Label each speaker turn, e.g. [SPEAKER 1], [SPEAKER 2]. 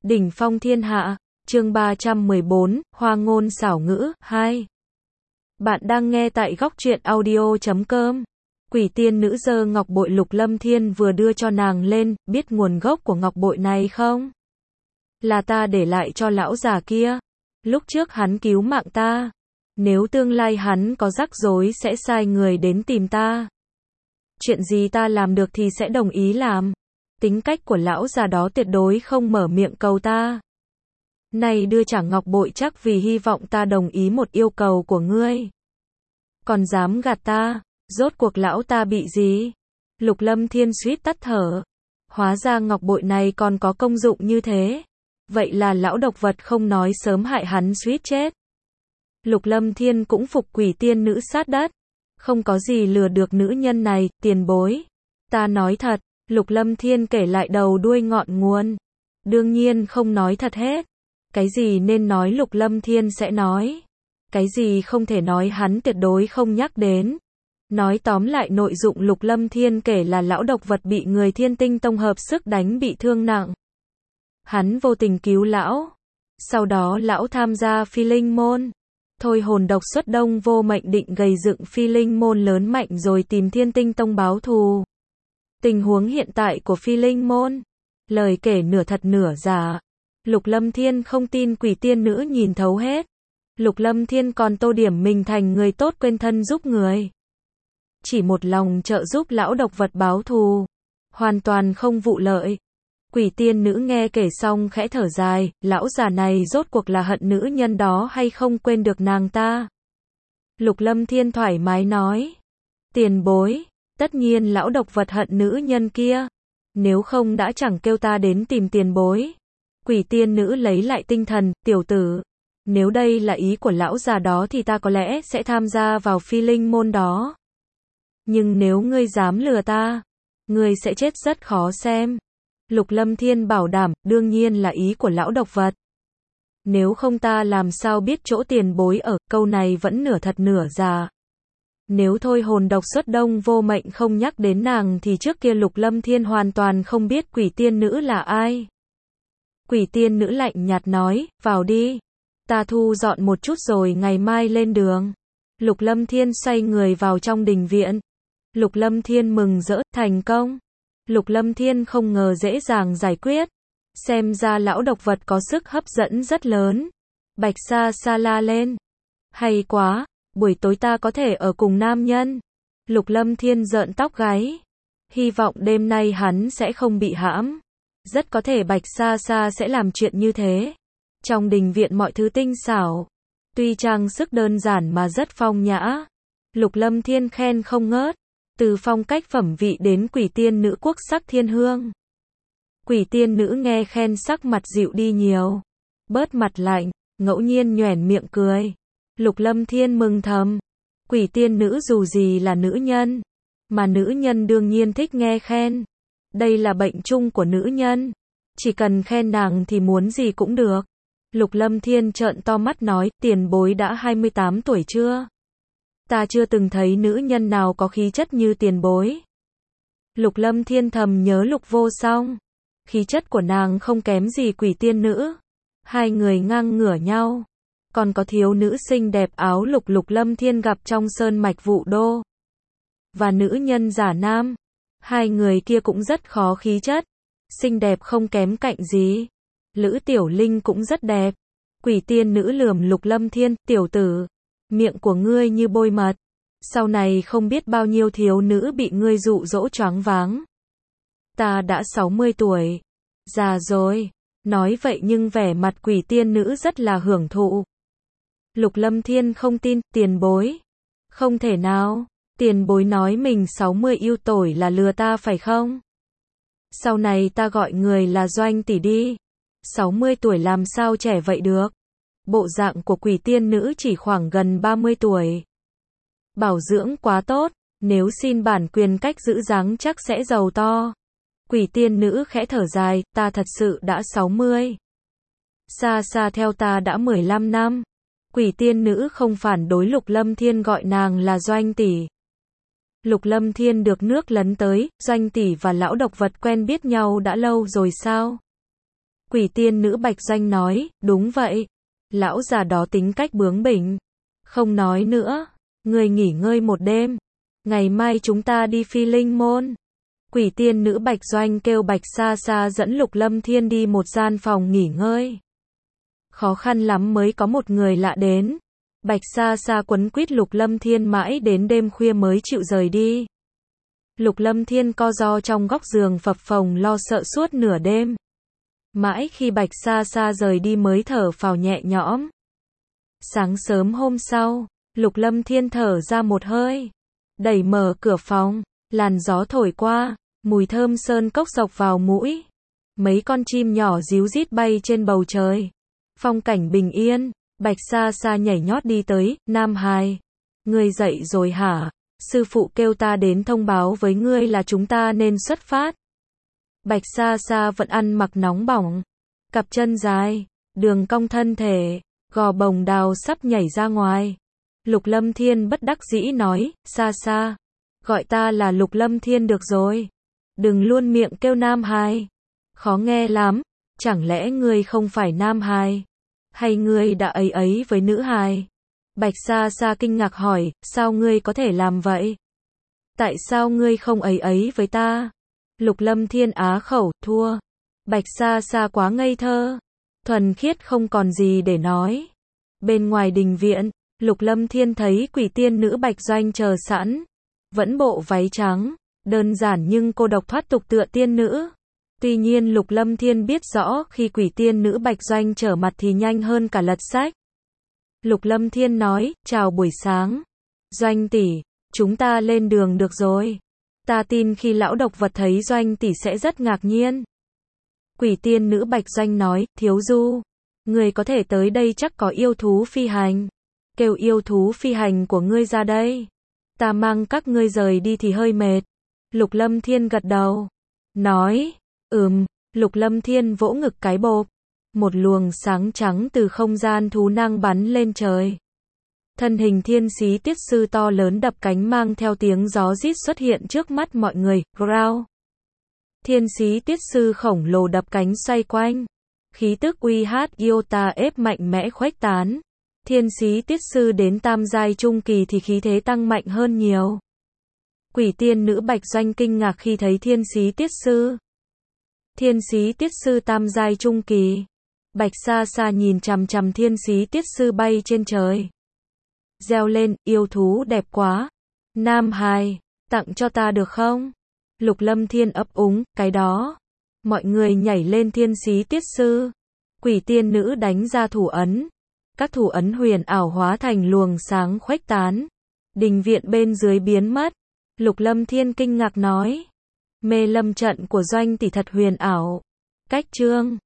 [SPEAKER 1] Đỉnh phong thiên hạ, chương 314, hoa ngôn xảo ngữ, 2. Bạn đang nghe tại góc truyện audio.com. Quỷ tiên nữ giơ ngọc bội Lục Lâm Thiên vừa đưa cho nàng lên, biết nguồn gốc của ngọc bội này không? Là ta để lại cho lão già kia. Lúc trước hắn cứu mạng ta. Nếu tương lai hắn có rắc rối sẽ sai người đến tìm ta. Chuyện gì ta làm được thì sẽ đồng ý làm. Tính cách của lão già đó tuyệt đối không mở miệng cầu ta. Này đưa trả ngọc bội chắc vì hy vọng ta đồng ý một yêu cầu của ngươi. Còn dám gạt ta, rốt cuộc lão ta bị gì? Lục Lâm Thiên suýt tắt thở. Hóa ra ngọc bội này còn có công dụng như thế. Vậy là lão độc vật không nói sớm hại hắn suýt chết. Lục Lâm Thiên cũng phục quỷ tiên nữ sát đất. Không có gì lừa được nữ nhân này, tiền bối. Ta nói thật. Lục Lâm Thiên kể lại đầu đuôi ngọn nguồn. Đương nhiên không nói thật hết. Cái gì nên nói Lục Lâm Thiên sẽ nói. Cái gì không thể nói hắn tuyệt đối không nhắc đến. Nói tóm lại nội dụng Lục Lâm Thiên kể là lão độc vật bị người Thiên Tinh Tông hợp sức đánh bị thương nặng. Hắn vô tình cứu lão. Sau đó lão tham gia Phi Linh Môn. Thôi hồn độc xuất Đông Vô Mệnh định gầy dựng Phi Linh Môn lớn mạnh rồi tìm Thiên Tinh Tông báo thù. Tình huống hiện tại của Phi Linh Môn. Lời kể nửa thật nửa giả. Lục Lâm Thiên không tin quỷ tiên nữ nhìn thấu hết. Lục Lâm Thiên còn tô điểm mình thành người tốt quên thân giúp người. Chỉ một lòng trợ giúp lão độc vật báo thù. Hoàn toàn không vụ lợi. Quỷ tiên nữ nghe kể xong khẽ thở dài, lão già này rốt cuộc là hận nữ nhân đó hay không quên được nàng ta. Lục Lâm Thiên thoải mái nói. Tiền bối. Tất nhiên lão độc vật hận nữ nhân kia. Nếu không đã chẳng kêu ta đến tìm tiền bối. Quỷ tiên nữ lấy lại tinh thần, tiểu tử. Nếu đây là ý của lão già đó thì ta có lẽ sẽ tham gia vào Phi Linh Môn đó. Nhưng nếu ngươi dám lừa ta, ngươi sẽ chết rất khó xem. Lục Lâm Thiên bảo đảm, đương nhiên là ý của lão độc vật. Nếu không ta làm sao biết chỗ tiền bối ở, câu này vẫn nửa thật nửa giả. Nếu thôi hồn độc xuất Đông Vô Mệnh không nhắc đến nàng thì trước kia Lục Lâm Thiên hoàn toàn không biết quỷ tiên nữ là ai. Quỷ tiên nữ lạnh nhạt nói, vào đi. Ta thu dọn một chút rồi ngày mai lên đường. Lục Lâm Thiên xoay người vào trong đình viện. Lục Lâm Thiên mừng rỡ, thành công. Lục Lâm Thiên không ngờ dễ dàng giải quyết. Xem ra lão độc vật có sức hấp dẫn rất lớn. Bạch Sa Sa la lên. Hay quá, buổi tối ta có thể ở cùng nam nhân. Lục Lâm Thiên rợn tóc gáy. Hy vọng đêm nay hắn sẽ không bị hãm. Rất có thể Bạch Sa Sa sẽ làm chuyện như thế. Trong đình viện mọi thứ tinh xảo. Tuy trang sức đơn giản mà rất phong nhã. Lục Lâm Thiên khen không ngớt. Từ phong cách phẩm vị đến quỷ tiên nữ quốc sắc thiên hương. Quỷ tiên nữ nghe khen sắc mặt dịu đi nhiều. Bớt mặt lạnh, ngẫu nhiên nhoẻn miệng cười. Lục Lâm Thiên mừng thầm. Quỷ tiên nữ dù gì là nữ nhân. Mà nữ nhân đương nhiên thích nghe khen. Đây là bệnh chung của nữ nhân. Chỉ cần khen nàng thì muốn gì cũng được. Lục Lâm Thiên trợn to mắt nói, tiền bối đã 28 tuổi chưa? Ta chưa từng thấy nữ nhân nào có khí chất như tiền bối. Lục Lâm Thiên thầm nhớ Lục Vô Song. Khí chất của nàng không kém gì quỷ tiên nữ. Hai người ngang ngửa nhau. Còn có thiếu nữ xinh đẹp áo lục Lục Lâm Thiên gặp trong sơn mạch Vũ Đô. Và nữ nhân giả nam. Hai người kia cũng rất khó khí chất. Xinh đẹp không kém cạnh gì. Lữ Tiểu Linh cũng rất đẹp. Quỷ tiên nữ lườm Lục Lâm Thiên, tiểu tử. Miệng của ngươi như bôi mật. Sau này không biết bao nhiêu thiếu nữ bị ngươi dụ dỗ choáng váng. Ta đã 60 tuổi. Già rồi. Nói vậy nhưng vẻ mặt quỷ tiên nữ rất là hưởng thụ. Lục Lâm Thiên không tin, tiền bối. Không thể nào. Tiền bối nói mình 60 yêu tuổi là lừa ta phải không? Sau này ta gọi người là Doanh tỷ đi. 60 tuổi làm sao trẻ vậy được? Bộ dạng của quỷ tiên nữ chỉ khoảng gần 30 tuổi. Bảo dưỡng quá tốt, nếu xin bản quyền cách giữ dáng chắc sẽ giàu to. Quỷ tiên nữ khẽ thở dài, ta thật sự đã 60. Xa xa theo ta đã 15 năm. Quỷ tiên nữ không phản đối Lục Lâm Thiên gọi nàng là Doanh tỷ. Lục Lâm Thiên được nước lấn tới, Doanh tỷ và lão độc vật quen biết nhau đã lâu rồi sao? Quỷ tiên nữ Bạch Doanh nói, đúng vậy. Lão già đó tính cách bướng bỉnh. Không nói nữa. Ngươi nghỉ ngơi một đêm. Ngày mai chúng ta đi Phi Linh Môn. Quỷ tiên nữ Bạch Doanh kêu Bạch Sa Sa dẫn Lục Lâm Thiên đi một gian phòng nghỉ ngơi. Khó khăn lắm mới có một người lạ đến. Bạch Sa Sa quấn quýt Lục Lâm Thiên mãi đến đêm khuya mới chịu rời đi. Lục Lâm Thiên co ro trong góc giường phập phồng lo sợ suốt nửa đêm. Mãi khi Bạch Sa Sa rời đi mới thở phào nhẹ nhõm. Sáng sớm hôm sau, Lục Lâm Thiên thở ra một hơi. Đẩy mở cửa phòng, làn gió thổi qua, mùi thơm sơn cốc dọc vào mũi. Mấy con chim nhỏ ríu rít bay trên bầu trời. Phong cảnh bình yên, Bạch Sa Sa nhảy nhót đi tới, Nam Hải. Ngươi dậy rồi hả? Sư phụ kêu ta đến thông báo với ngươi là chúng ta nên xuất phát. Bạch Sa Sa vẫn ăn mặc nóng bỏng. Cặp chân dài, đường cong thân thể, gò bồng đào sắp nhảy ra ngoài. Lục Lâm Thiên bất đắc dĩ nói, Sa Sa. Gọi ta là Lục Lâm Thiên được rồi. Đừng luôn miệng kêu Nam Hải. Khó nghe lắm. Chẳng lẽ ngươi không phải Nam Hải? Hay ngươi đã ấy ấy với nữ hài? Bạch Sa Sa kinh ngạc hỏi, sao ngươi có thể làm vậy? Tại sao ngươi không ấy ấy với ta? Lục Lâm Thiên á khẩu, thua. Bạch Sa Sa quá ngây thơ. Thuần khiết không còn gì để nói. Bên ngoài đình viện, Lục Lâm Thiên thấy quỷ tiên nữ Bạch Doanh chờ sẵn. Vẫn bộ váy trắng, đơn giản nhưng cô độc thoát tục tựa tiên nữ. Tuy nhiên Lục Lâm Thiên biết rõ khi quỷ tiên nữ Bạch Doanh trở mặt thì nhanh hơn cả lật sách. Lục Lâm Thiên nói, chào buổi sáng. Doanh tỷ, chúng ta lên đường được rồi. Ta tin khi lão độc vật thấy Doanh tỷ sẽ rất ngạc nhiên. Quỷ tiên nữ Bạch Doanh nói, thiếu du. Người có thể tới đây chắc có yêu thú phi hành. Kêu yêu thú phi hành của ngươi ra đây. Ta mang các ngươi rời đi thì hơi mệt. Lục Lâm Thiên gật đầu. Nói, Lục Lâm Thiên vỗ ngực cái bộp. Một luồng sáng trắng từ không gian thú năng bắn lên trời. Thân hình thiên sĩ tiết sư to lớn đập cánh mang theo tiếng gió rít xuất hiện trước mắt mọi người, growl. Thiên sĩ tiết sư khổng lồ đập cánh xoay quanh. Khí tức iota ép mạnh mẽ khuếch tán. Thiên sĩ tiết sư đến tam giai trung kỳ thì khí thế tăng mạnh hơn nhiều. Quỷ tiên nữ Bạch Doanh kinh ngạc khi thấy thiên sĩ tiết sư. Thiên sĩ tiết sư tam giai trung kỳ. Bạch Sa Sa nhìn chằm chằm thiên sĩ tiết sư bay trên trời. Reo lên, yêu thú đẹp quá. Nam Hải, tặng cho ta được không? Lục Lâm Thiên ấp úng, cái đó. Mọi người nhảy lên thiên sĩ tiết sư. Quỷ tiên nữ đánh ra thủ ấn. Các thủ ấn huyền ảo hóa thành luồng sáng khuếch tán. Đình viện bên dưới biến mất. Lục Lâm Thiên kinh ngạc nói. Mê lâm trận của Doanh tỷ thật huyền ảo. Cách chương